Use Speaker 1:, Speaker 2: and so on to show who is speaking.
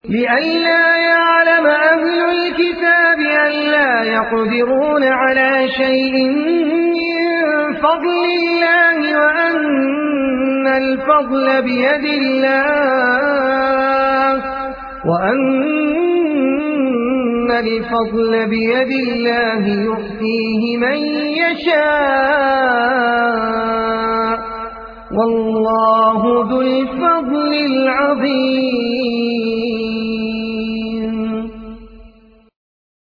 Speaker 1: لئلا يعلم أهل الكتاب ألا يقدرون على شيء من فضل الله وأن الفضل بيد الله يؤتيه من يشاء والله ذو الفضل العظيم.